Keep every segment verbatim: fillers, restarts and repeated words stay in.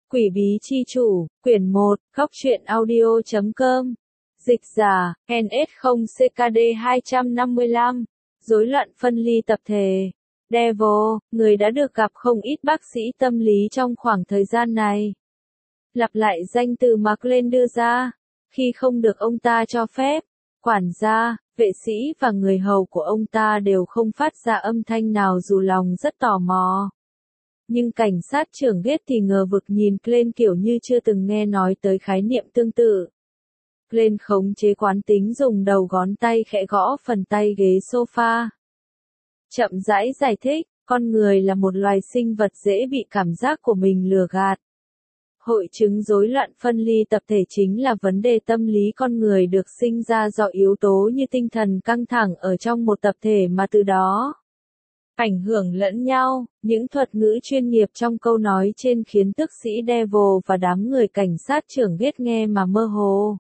Quỷ bí chi chủ, quyển một, góc truyện audio chấm com. Dịch giả, en ét không C K D hai trăm năm mươi lăm. Rối loạn phân ly tập thể. Devil, người đã được gặp không ít bác sĩ tâm lý trong khoảng thời gian này. Lặp lại danh từ mà Glenn đưa ra. Khi không được ông ta cho phép, quản gia, vệ sĩ và người hầu của ông ta đều không phát ra âm thanh nào dù lòng rất tò mò. Nhưng cảnh sát trưởng Gates thì ngờ vực nhìn Glenn kiểu như chưa từng nghe nói tới khái niệm tương tự. Glenn khống chế quán tính dùng đầu ngón tay khẽ gõ phần tay ghế sofa. Chậm rãi giải thích, con người là một loài sinh vật dễ bị cảm giác của mình lừa gạt. Hội chứng rối loạn phân ly tập thể chính là vấn đề tâm lý con người được sinh ra do yếu tố như tinh thần căng thẳng ở trong một tập thể mà từ đó ảnh hưởng lẫn nhau. Những thuật ngữ chuyên nghiệp trong câu nói trên khiến tức sĩ Devil và đám người cảnh sát trưởng Gates nghe mà mơ hồ.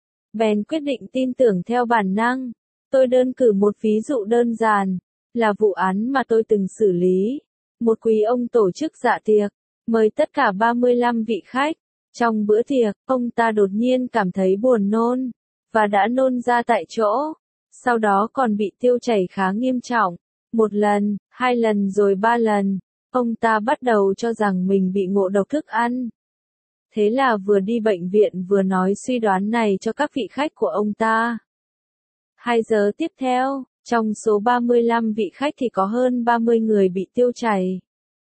Bèn quyết định tin tưởng theo bản năng. Tôi đơn cử một ví dụ đơn giản, là vụ án mà tôi từng xử lý. Một quý ông tổ chức dạ tiệc, mời tất cả ba mươi lăm vị khách. Trong bữa tiệc, ông ta đột nhiên cảm thấy buồn nôn, và đã nôn ra tại chỗ. Sau đó còn bị tiêu chảy khá nghiêm trọng. Một lần, hai lần rồi ba lần, ông ta bắt đầu cho rằng mình bị ngộ độc thức ăn. Thế là vừa đi bệnh viện vừa nói suy đoán này cho các vị khách của ông ta. Hai giờ tiếp theo, trong số ba mươi lăm vị khách thì có hơn ba mươi người bị tiêu chảy.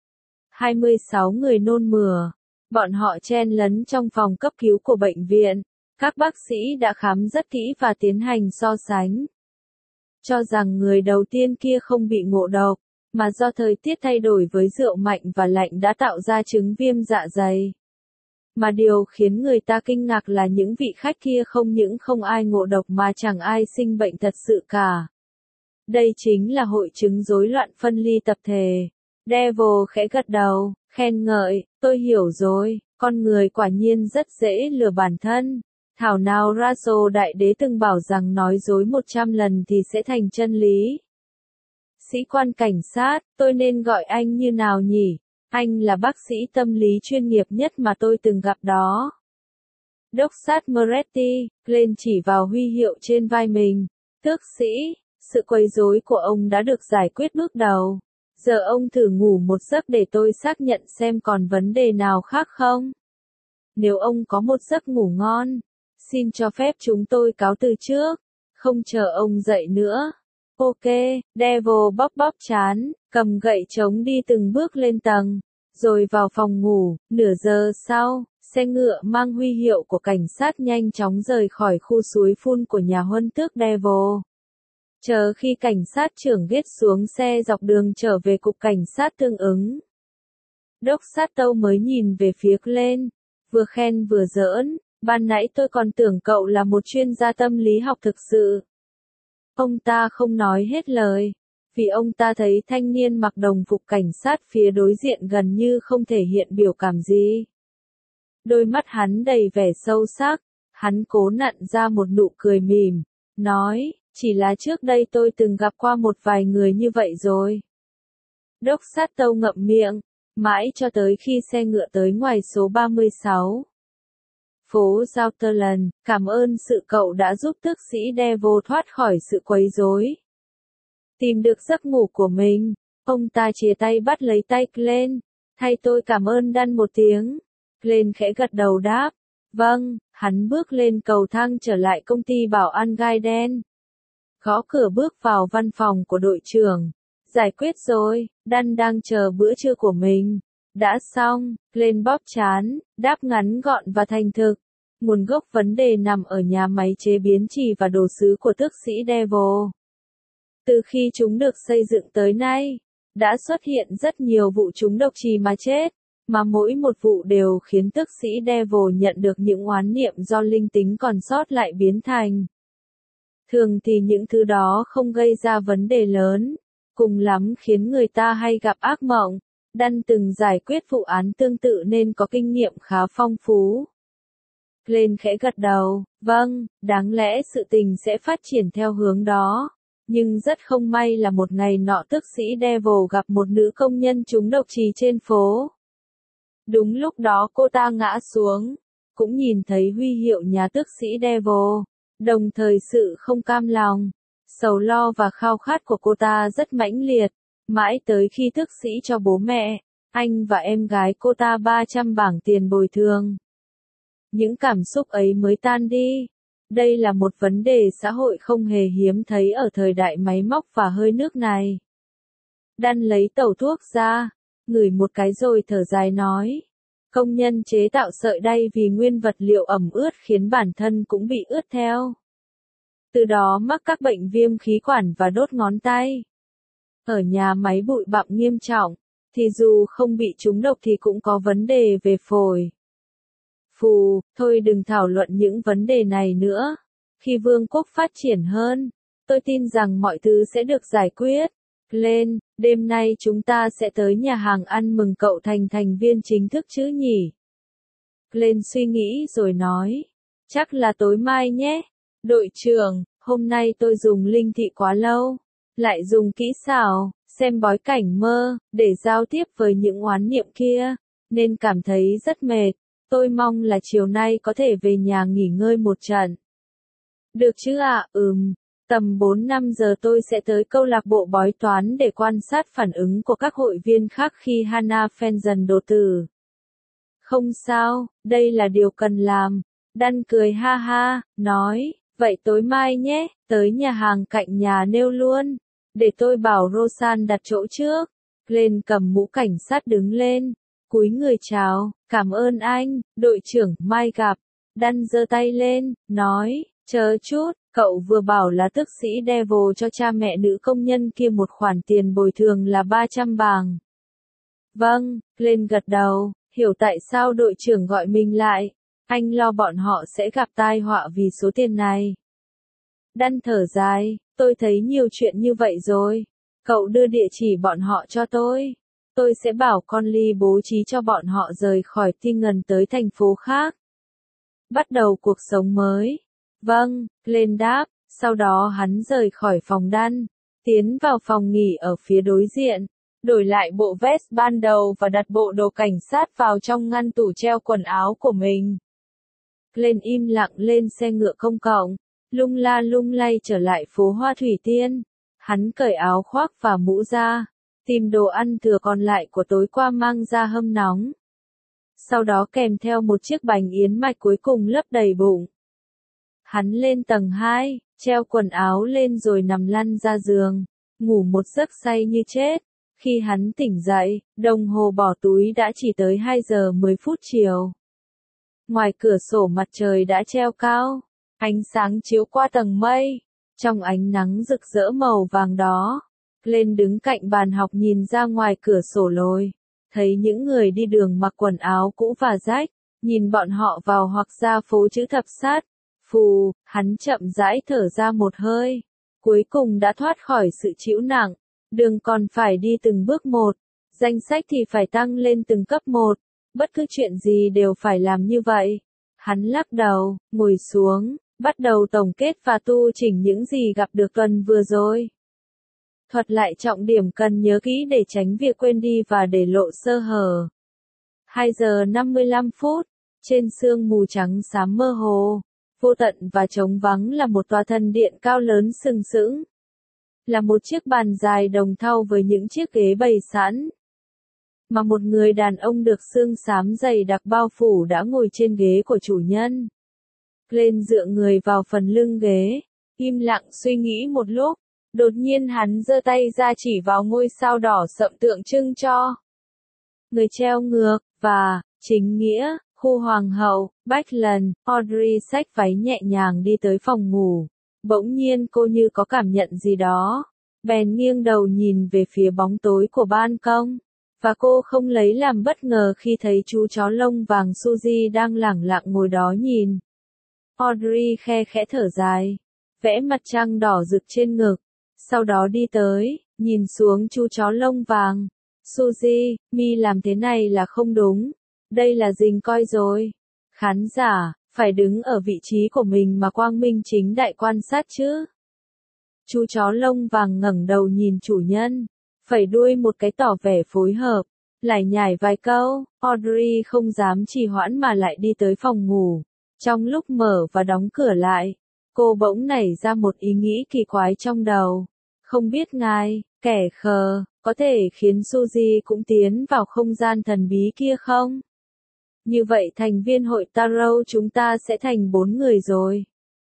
hai mươi sáu người nôn mửa. Bọn họ chen lấn trong phòng cấp cứu của bệnh viện. Các bác sĩ đã khám rất kỹ và tiến hành so sánh. Cho rằng người đầu tiên kia không bị ngộ độc, mà do thời tiết thay đổi với rượu mạnh và lạnh đã tạo ra chứng viêm dạ dày. Mà điều khiến người ta kinh ngạc là những vị khách kia không những không ai ngộ độc mà chẳng ai sinh bệnh thật sự cả. Đây chính là hội chứng rối loạn phân ly tập thể. Devil khẽ gật đầu, khen ngợi, tôi hiểu rồi, con người quả nhiên rất dễ lừa bản thân. Thảo nào Russell đại đế từng bảo rằng nói dối một trăm lần thì sẽ thành chân lý. Sĩ quan cảnh sát, tôi nên gọi anh như nào nhỉ? Anh là bác sĩ tâm lý chuyên nghiệp nhất mà tôi từng gặp đó. Đốc sát Moretti, Glenn chỉ vào huy hiệu trên vai mình. Tước sĩ, sự quấy rối của ông đã được giải quyết bước đầu. Giờ ông thử ngủ một giấc để tôi xác nhận xem còn vấn đề nào khác không. Nếu ông có một giấc ngủ ngon, xin cho phép chúng tôi cáo từ trước. Không chờ ông dậy nữa. Ok, Devil bóp bóp trán, cầm gậy trống đi từng bước lên tầng, rồi vào phòng ngủ. Nửa giờ sau, xe ngựa mang huy hiệu của cảnh sát nhanh chóng rời khỏi khu suối phun của nhà huân tước Devil. Chờ khi cảnh sát trưởng Gates xuống xe dọc đường trở về cục cảnh sát tương ứng. Đốc sát Tâu mới nhìn về phía Glenn, vừa khen vừa giỡn, ban nãy tôi còn tưởng cậu là một chuyên gia tâm lý học thực sự. Ông ta không nói hết lời, vì ông ta thấy thanh niên mặc đồng phục cảnh sát phía đối diện gần như không thể hiện biểu cảm gì. Đôi mắt hắn đầy vẻ sâu sắc, hắn cố nặn ra một nụ cười mỉm, nói, chỉ là trước đây tôi từng gặp qua một vài người như vậy rồi. Đốc sát Tâu ngậm miệng, mãi cho tới khi xe ngựa tới ngoài số ba mươi sáu. Phố Southland, cảm ơn sự cậu đã giúp tước sĩ Devil thoát khỏi sự quấy rối. Tìm được giấc ngủ của mình, ông ta chia tay bắt lấy tay Glenn, thay tôi cảm ơn Dan một tiếng. Glenn khẽ gật đầu đáp, vâng, hắn bước lên cầu thang trở lại công ty bảo an gai đen. Gõ cửa bước vào văn phòng của đội trưởng. Giải quyết rồi, Dan đang chờ bữa trưa của mình. Đã xong, Glenn bóp trán, đáp ngắn gọn và thành thực. Nguồn gốc vấn đề nằm ở nhà máy chế biến chì và đồ sứ của tước sĩ Devil. Từ khi chúng được xây dựng tới nay, đã xuất hiện rất nhiều vụ trúng độc chì mà chết, mà mỗi một vụ đều khiến tước sĩ Devil nhận được những oán niệm do linh tính còn sót lại biến thành. Thường thì những thứ đó không gây ra vấn đề lớn, cùng lắm khiến người ta hay gặp ác mộng. Dan từng giải quyết vụ án tương tự nên có kinh nghiệm khá phong phú. Glenn khẽ gật đầu, vâng, đáng lẽ sự tình sẽ phát triển theo hướng đó. Nhưng rất không may là một ngày nọ tước sĩ Devil gặp một nữ công nhân trúng độc chì trên phố. Đúng lúc đó cô ta ngã xuống, cũng nhìn thấy huy hiệu nhà tước sĩ Devil, đồng thời sự không cam lòng, sầu lo và khao khát của cô ta rất mãnh liệt, mãi tới khi tước sĩ cho bố mẹ, anh và em gái cô ta ba trăm bảng tiền bồi thường. Những cảm xúc ấy mới tan đi. Đây là một vấn đề xã hội không hề hiếm thấy ở thời đại máy móc và hơi nước này. Đan lấy tẩu thuốc ra, ngửi một cái rồi thở dài nói. Công nhân chế tạo sợi đay vì nguyên vật liệu ẩm ướt khiến bản thân cũng bị ướt theo. Từ đó mắc các bệnh viêm khí quản và đốt ngón tay. Ở nhà máy bụi bặm nghiêm trọng, thì dù không bị trúng độc thì cũng có vấn đề về phổi. Phù, thôi đừng thảo luận những vấn đề này nữa. Khi vương quốc phát triển hơn, tôi tin rằng mọi thứ sẽ được giải quyết. Lên, đêm nay chúng ta sẽ tới nhà hàng ăn mừng cậu thành thành viên chính thức chứ nhỉ? Lên suy nghĩ rồi nói. Chắc là tối mai nhé. Đội trưởng, hôm nay tôi dùng linh thị quá lâu. Lại dùng kỹ xảo, xem bói cảnh mơ, để giao tiếp với những oán niệm kia. Nên cảm thấy rất mệt. Tôi mong là chiều nay có thể về nhà nghỉ ngơi một trận. Được chứ ạ, à? Ừm. Tầm bốn năm giờ tôi sẽ tới câu lạc bộ bói toán để quan sát phản ứng của các hội viên khác khi Hannah Fenton đột tử. Không sao, đây là điều cần làm. Đan cười ha ha, nói, vậy tối mai nhé, tới nhà hàng cạnh nhà nêu luôn. Để tôi bảo Rosan đặt chỗ trước. Lên cầm mũ cảnh sát đứng lên, cúi người chào, cảm ơn anh, đội trưởng, mai gặp. Đan giơ tay lên, nói, chờ chút. Cậu vừa bảo là tước sĩ Devil cho cha mẹ nữ công nhân kia một khoản tiền bồi thường là ba trăm bảng. Vâng, lên gật đầu, hiểu tại sao đội trưởng gọi mình lại. Anh lo bọn họ sẽ gặp tai họa vì số tiền này. Đan thở dài, tôi thấy nhiều chuyện như vậy rồi. Cậu đưa địa chỉ bọn họ cho tôi. Tôi sẽ bảo con Ly bố trí cho bọn họ rời khỏi Tingen tới thành phố khác. Bắt đầu cuộc sống mới. Vâng, lên đáp, sau đó hắn rời khỏi phòng Đan, tiến vào phòng nghỉ ở phía đối diện, đổi lại bộ vest ban đầu và đặt bộ đồ cảnh sát vào trong ngăn tủ treo quần áo của mình. Lên im lặng lên xe ngựa công cộng, lung la lung lay trở lại phố Hoa Thủy Tiên, hắn cởi áo khoác và mũ ra, tìm đồ ăn thừa còn lại của tối qua mang ra hâm nóng. Sau đó kèm theo một chiếc bánh yến mạch cuối cùng lấp đầy bụng. Hắn lên tầng hai, treo quần áo lên rồi nằm lăn ra giường, ngủ một giấc say như chết. Khi hắn tỉnh dậy, đồng hồ bỏ túi đã chỉ tới hai giờ mười phút chiều. Ngoài cửa sổ mặt trời đã treo cao, ánh sáng chiếu qua tầng mây, trong ánh nắng rực rỡ màu vàng đó. Lên đứng cạnh bàn học nhìn ra ngoài cửa sổ lồi, thấy những người đi đường mặc quần áo cũ và rách, nhìn bọn họ vào hoặc ra phố chữ thập sát. Phù, hắn chậm rãi thở ra một hơi, cuối cùng đã thoát khỏi sự chịu nặng, đường còn phải đi từng bước một, danh sách thì phải tăng lên từng cấp một, bất cứ chuyện gì đều phải làm như vậy. Hắn lắc đầu, ngồi xuống, bắt đầu tổng kết và tu chỉnh những gì gặp được tuần vừa rồi. Thuật lại trọng điểm cần nhớ kỹ để tránh việc quên đi và để lộ sơ hở. hai giờ năm mươi lăm phút, trên sương mù trắng xám mơ hồ. Vô tận và trống vắng là một tòa thần điện cao lớn sừng sững. Là một chiếc bàn dài đồng thau với những chiếc ghế bày sẵn. Mà một người đàn ông được xương xám dày đặc bao phủ đã ngồi trên ghế của chủ nhân. Lên dựa người vào phần lưng ghế, im lặng suy nghĩ một lúc. Đột nhiên hắn giơ tay ra chỉ vào ngôi sao đỏ sậm tượng trưng cho người treo ngược, và, chính nghĩa. Khu hoàng hậu, Bách Lần, Audrey xách váy nhẹ nhàng đi tới phòng ngủ. Bỗng nhiên cô như có cảm nhận gì đó. Bèn nghiêng đầu nhìn về phía bóng tối của ban công. Và cô không lấy làm bất ngờ khi thấy chú chó lông vàng Suzy đang lẳng lặng ngồi đó nhìn. Audrey khe khẽ thở dài. Vẽ mặt trăng đỏ rực trên ngực. Sau đó đi tới, nhìn xuống chú chó lông vàng. Suzy, mi làm thế này là không đúng. Đây là dình coi rồi. Khán giả, phải đứng ở vị trí của mình mà quang minh chính đại quan sát chứ. Chú chó lông vàng ngẩng đầu nhìn chủ nhân, phẩy đuôi một cái tỏ vẻ phối hợp. Lải nhải vài câu, Audrey không dám trì hoãn mà lại đi tới phòng ngủ. Trong lúc mở và đóng cửa lại, cô bỗng nảy ra một ý nghĩ kỳ quái trong đầu. Không biết ngài, kẻ khờ, có thể khiến Suzy cũng tiến vào không gian thần bí kia không? Như vậy thành viên hội Tarot chúng ta sẽ thành bốn người rồi.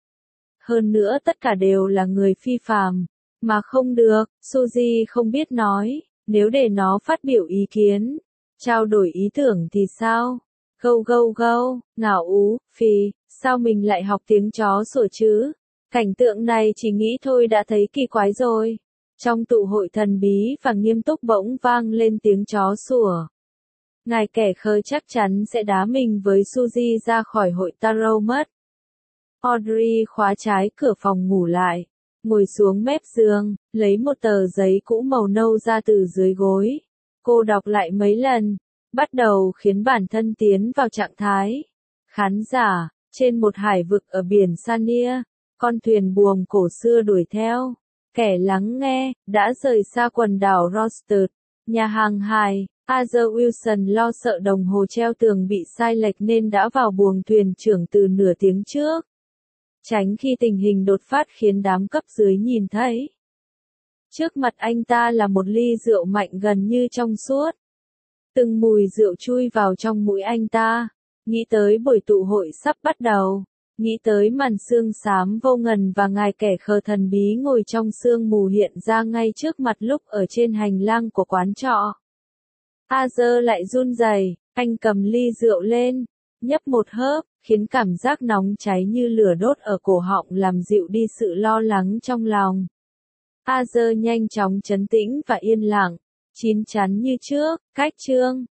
Hơn nữa tất cả đều là người phi phàm. Mà không được, Suzy không biết nói, nếu để nó phát biểu ý kiến, trao đổi ý tưởng thì sao? Gâu gâu gâu, ngảo ú, phì, sao mình lại học tiếng chó sủa chứ? Cảnh tượng này chỉ nghĩ thôi đã thấy kỳ quái rồi. Trong tụ hội thần bí và nghiêm túc bỗng vang lên tiếng chó sủa. Ngài kẻ khờ chắc chắn sẽ đá mình với Suzy ra khỏi hội Tarot mất. Audrey khóa trái cửa phòng ngủ lại, ngồi xuống mép giường, lấy một tờ giấy cũ màu nâu ra từ dưới gối. Cô đọc lại mấy lần, bắt đầu khiến bản thân tiến vào trạng thái. Khán giả, trên một hải vực ở biển Sania, con thuyền buồm cổ xưa đuổi theo. Kẻ lắng nghe, đã rời xa quần đảo Rostert, nhà hàng hải. Arthur Wilson lo sợ đồng hồ treo tường bị sai lệch nên đã vào buồng thuyền trưởng từ nửa tiếng trước. Tránh khi tình hình đột phát khiến đám cấp dưới nhìn thấy. Trước mặt anh ta là một ly rượu mạnh gần như trong suốt. Từng mùi rượu chui vào trong mũi anh ta. Nghĩ tới buổi tụ hội sắp bắt đầu. Nghĩ tới màn sương xám vô ngần và ngài kẻ khờ thần bí ngồi trong sương mù hiện ra ngay trước mặt lúc ở trên hành lang của quán trọ. Arthur lại run rẩy, anh cầm ly rượu lên, nhấp một hớp, khiến cảm giác nóng cháy như lửa đốt ở cổ họng làm dịu đi sự lo lắng trong lòng. Arthur nhanh chóng trấn tĩnh và yên lặng, chín chắn như trước, cách chương.